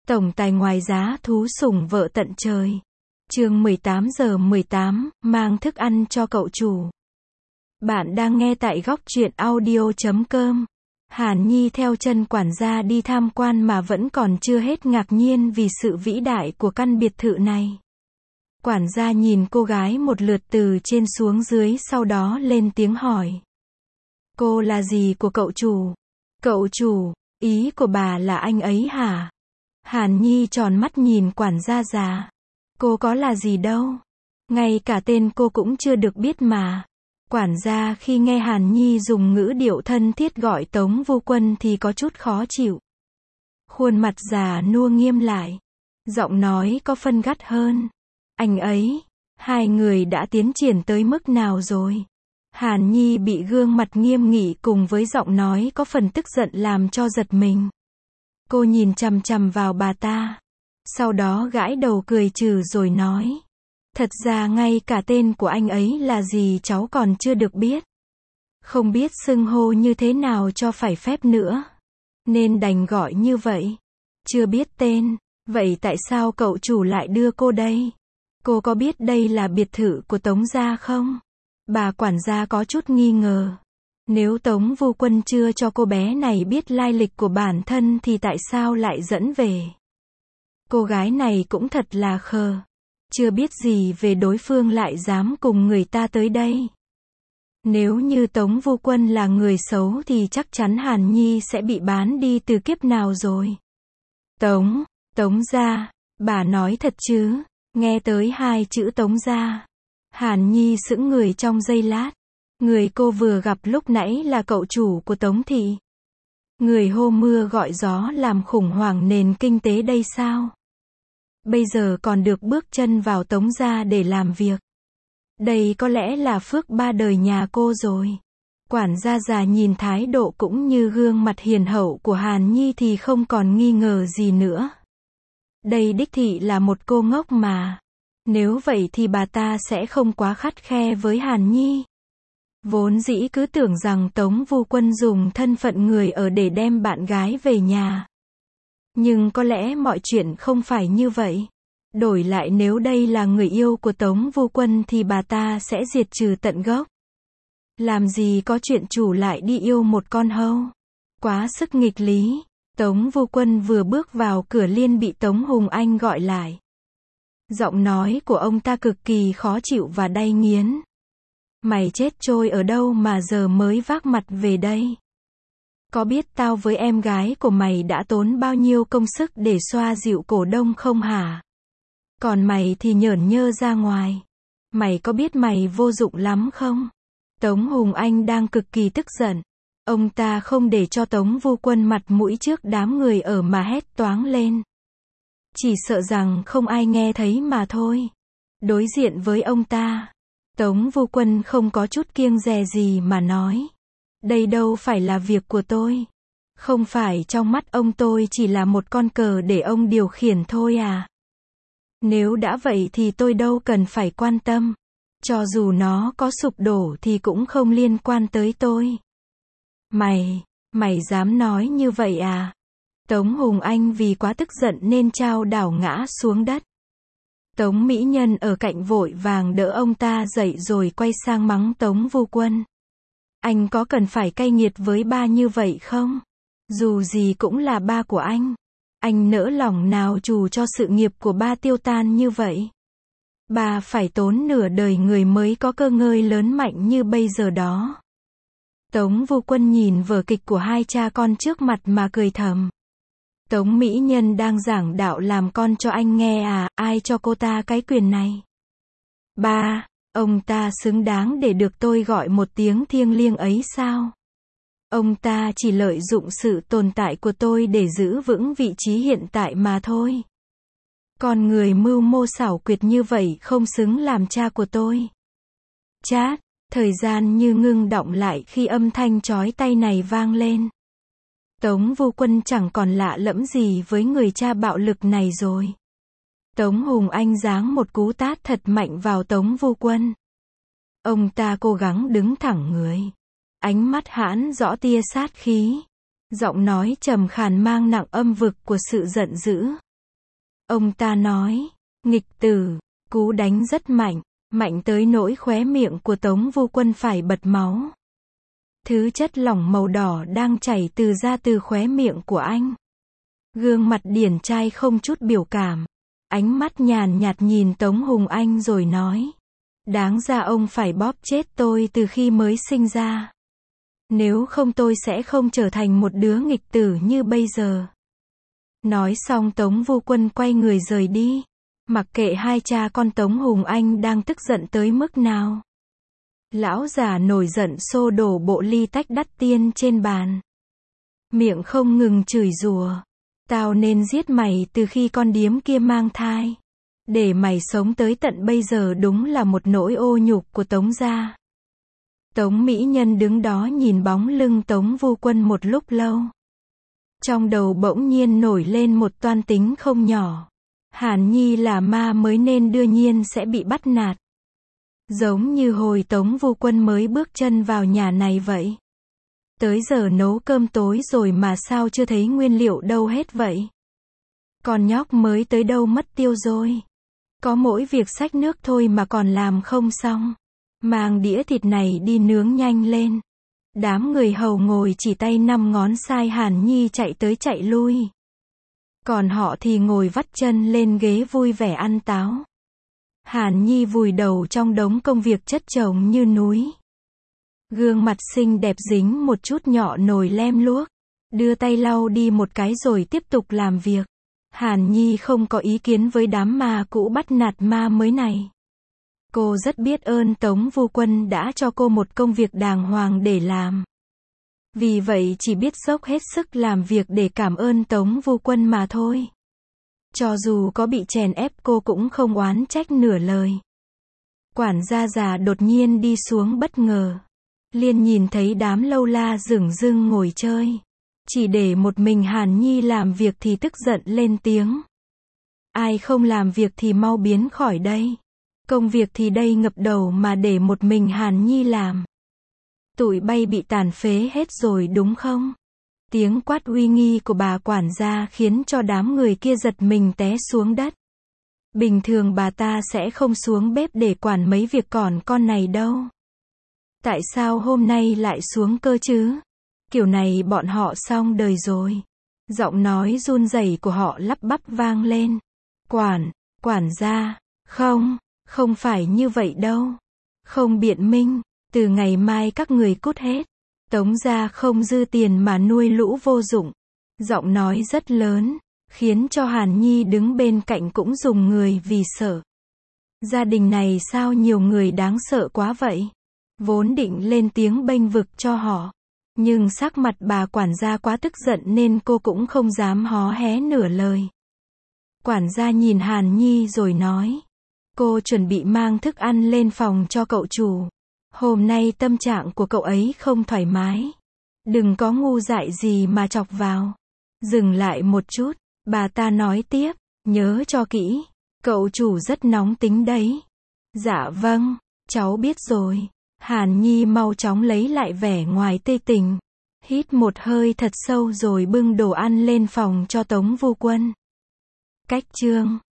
Tổng tài ngoài giá thú sủng vợ tận trời. Chương 18:18, mang thức ăn cho cậu chủ. Bạn đang nghe tại góc truyện audio.com. Hàn Nhi theo chân quản gia đi tham quan mà vẫn còn chưa hết ngạc nhiên vì sự vĩ đại của căn biệt thự này. Quản gia nhìn cô gái một lượt từ trên xuống dưới, sau đó lên tiếng hỏi. Cô là gì của cậu chủ? Cậu chủ, ý của bà là anh ấy hả? Hàn Nhi tròn mắt nhìn quản gia già. Cô có là gì đâu. Ngay cả tên cô cũng chưa được biết mà. Quản gia khi nghe Hàn Nhi dùng ngữ điệu thân thiết gọi Tống Vu Quân thì có chút khó chịu. Khuôn mặt già nua nghiêm lại. Giọng nói có phân gắt hơn. Anh ấy, hai người đã tiến triển tới mức nào rồi? Hàn Nhi bị gương mặt nghiêm nghị cùng với giọng nói có phần tức giận làm cho giật mình. Cô nhìn chằm chằm vào bà ta. Sau đó gãi đầu cười trừ rồi nói. Thật ra ngay cả tên của anh ấy là gì cháu còn chưa được biết. Không biết xưng hô như thế nào cho phải phép nữa. Nên đành gọi như vậy. Chưa biết tên, vậy tại sao cậu chủ lại đưa cô đây? Cô có biết đây là biệt thự của Tống gia không? Bà quản gia có chút nghi ngờ. Nếu Tống Vu Quân chưa cho cô bé này biết lai lịch của bản thân thì tại sao lại dẫn về? Cô gái này cũng thật là khờ. Chưa biết gì về đối phương lại dám cùng người ta tới đây. Nếu như Tống Vu Quân là người xấu thì chắc chắn Hàn Nhi sẽ bị bán đi từ kiếp nào rồi. Tống gia, bà nói thật chứ? Nghe tới hai chữ Tống gia, Hàn Nhi sững người trong giây lát. Người cô vừa gặp lúc nãy là cậu chủ của Tống thị. Người hô mưa gọi gió làm khủng hoảng nền kinh tế đây sao? Bây giờ còn được bước chân vào Tống gia để làm việc. Đây có lẽ là phước ba đời nhà cô rồi. Quản gia già nhìn thái độ cũng như gương mặt hiền hậu của Hàn Nhi thì không còn nghi ngờ gì nữa. Đây đích thị là một cô ngốc mà. Nếu vậy thì bà ta sẽ không quá khắt khe với Hàn Nhi. Vốn dĩ cứ tưởng rằng Tống Vu Quân dùng thân phận người ở để đem bạn gái về nhà. Nhưng có lẽ mọi chuyện không phải như vậy. Đổi lại nếu đây là người yêu của Tống Vu Quân thì bà ta sẽ diệt trừ tận gốc. Làm gì có chuyện chủ lại đi yêu một con hâu. Quá sức nghịch lý. Tống Vu Quân vừa bước vào cửa liền bị Tống Hùng Anh gọi lại. Giọng nói của ông ta cực kỳ khó chịu và đay nghiến. Mày chết trôi ở đâu mà giờ mới vác mặt về đây? Có biết tao với em gái của mày đã tốn bao nhiêu công sức để xoa dịu cổ đông không hả? Còn mày thì nhởn nhơ ra ngoài. Mày có biết mày vô dụng lắm không? Tống Hùng Anh đang cực kỳ tức giận. Ông ta không để cho Tống Vu Quân mặt mũi trước đám người ở mà hét toáng lên. Chỉ sợ rằng không ai nghe thấy mà thôi. Đối diện với ông ta, Tống Vu Quân không có chút kiêng dè gì mà nói. Đây đâu phải là việc của tôi. Không phải trong mắt ông tôi chỉ là một con cờ để ông điều khiển thôi à? Nếu đã vậy thì tôi đâu cần phải quan tâm. Cho dù nó có sụp đổ thì cũng không liên quan tới tôi. Mày dám nói như vậy à? Tống Hùng Anh vì quá tức giận nên chao đảo ngã xuống đất. Tống Mỹ Nhân ở cạnh vội vàng đỡ ông ta dậy rồi quay sang mắng Tống Vu Quân. Anh có cần phải cay nghiệt với ba như vậy không? Dù gì cũng là ba của anh. Anh nỡ lòng nào trù cho sự nghiệp của ba tiêu tan như vậy? Ba phải tốn nửa đời người mới có cơ ngơi lớn mạnh như bây giờ đó. Tống Vu Quân nhìn vở kịch của hai cha con trước mặt mà cười thầm. Tống Mỹ Nhân đang giảng đạo làm con cho anh nghe à, ai cho cô ta cái quyền này? Ba, ông ta xứng đáng để được tôi gọi một tiếng thiêng liêng ấy sao? Ông ta chỉ lợi dụng sự tồn tại của tôi để giữ vững vị trí hiện tại mà thôi. Con người mưu mô xảo quyệt như vậy không xứng làm cha của tôi. Chát, thời gian như ngưng đọng lại khi âm thanh chói tai này vang lên. Tống Vu Quân chẳng còn lạ lẫm gì với người cha bạo lực này rồi. Tống Hùng Anh giáng một cú tát thật mạnh vào Tống Vu Quân. Ông ta cố gắng đứng thẳng người. Ánh mắt hãn rõ tia sát khí. Giọng nói trầm khàn mang nặng âm vực của sự giận dữ. Ông ta nói, nghịch tử, cú đánh rất mạnh, mạnh tới nỗi khóe miệng của Tống Vu Quân phải bật máu. Thứ chất lỏng màu đỏ đang chảy ra từ khóe miệng của anh. Gương mặt điển trai không chút biểu cảm. Ánh mắt nhàn nhạt nhìn Tống Hùng Anh rồi nói. Đáng ra ông phải bóp chết tôi từ khi mới sinh ra. Nếu không tôi sẽ không trở thành một đứa nghịch tử như bây giờ. Nói xong Tống Vu Quân quay người rời đi. Mặc kệ hai cha con Tống Hùng Anh đang tức giận tới mức nào. Lão già nổi giận xô đổ bộ ly tách đắt tiên trên bàn. Miệng không ngừng chửi rủa. Tao nên giết mày từ khi con điếm kia mang thai. Để mày sống tới tận bây giờ đúng là một nỗi ô nhục của Tống gia. Tống Mỹ Nhân đứng đó nhìn bóng lưng Tống Vu Quân một lúc lâu. Trong đầu bỗng nhiên nổi lên một toan tính không nhỏ. Hàn Nhi là ma mới nên đương nhiên sẽ bị bắt nạt. Giống như hồi Tống Vu Quân mới bước chân vào nhà này vậy. Tới giờ nấu cơm tối rồi mà sao chưa thấy nguyên liệu đâu hết vậy? Con nhóc mới tới đâu mất tiêu rồi? Có mỗi việc xách nước thôi mà còn làm không xong. Mang đĩa thịt này đi nướng nhanh lên. Đám người hầu ngồi chỉ tay năm ngón sai Hàn Nhi chạy tới chạy lui. Còn họ thì ngồi vắt chân lên ghế vui vẻ ăn táo. Hàn Nhi vùi đầu trong đống công việc chất chồng như núi. Gương mặt xinh đẹp dính một chút nhọ nồi lem luốc. Đưa tay lau đi một cái rồi tiếp tục làm việc. Hàn Nhi không có ý kiến với đám ma cũ bắt nạt ma mới này. Cô rất biết ơn Tống Vu Quân đã cho cô một công việc đàng hoàng để làm. Vì vậy chỉ biết dốc hết sức làm việc để cảm ơn Tống Vu Quân mà thôi. Cho dù có bị chèn ép cô cũng không oán trách nửa lời. Quản gia già đột nhiên đi xuống bất ngờ. Liền nhìn thấy đám lâu la dửng dưng ngồi chơi. Chỉ để một mình Hàn Nhi làm việc thì tức giận lên tiếng. Ai không làm việc thì mau biến khỏi đây. Công việc thì đây ngập đầu mà để một mình Hàn Nhi làm. Tụi bay bị tàn phế hết rồi đúng không? Tiếng quát uy nghi của bà quản gia khiến cho đám người kia giật mình té xuống đất. Bình thường bà ta sẽ không xuống bếp để quản mấy việc còn con này đâu. Tại sao hôm nay lại xuống cơ chứ? Kiểu này bọn họ xong đời rồi. Giọng nói run rẩy của họ lắp bắp vang lên. Quản gia, không phải như vậy đâu. Không biện minh, từ ngày mai các người cút hết. Tống gia không dư tiền mà nuôi lũ vô dụng. Giọng nói rất lớn, khiến cho Hàn Nhi đứng bên cạnh cũng rùng người vì sợ. Gia đình này sao nhiều người đáng sợ quá vậy? Vốn định lên tiếng bênh vực cho họ. Nhưng sắc mặt bà quản gia quá tức giận nên cô cũng không dám hó hé nửa lời. Quản gia nhìn Hàn Nhi rồi nói. Cô chuẩn bị mang thức ăn lên phòng cho cậu chủ. Hôm nay tâm trạng của cậu ấy không thoải mái. Đừng có ngu dại gì mà chọc vào. Dừng lại một chút, bà ta nói tiếp, nhớ cho kỹ. Cậu chủ rất nóng tính đấy. Dạ vâng, cháu biết rồi. Hàn Nhi mau chóng lấy lại vẻ ngoài tươi tỉnh. Hít một hơi thật sâu rồi bưng đồ ăn lên phòng cho Tống Vu Quân. Cách chương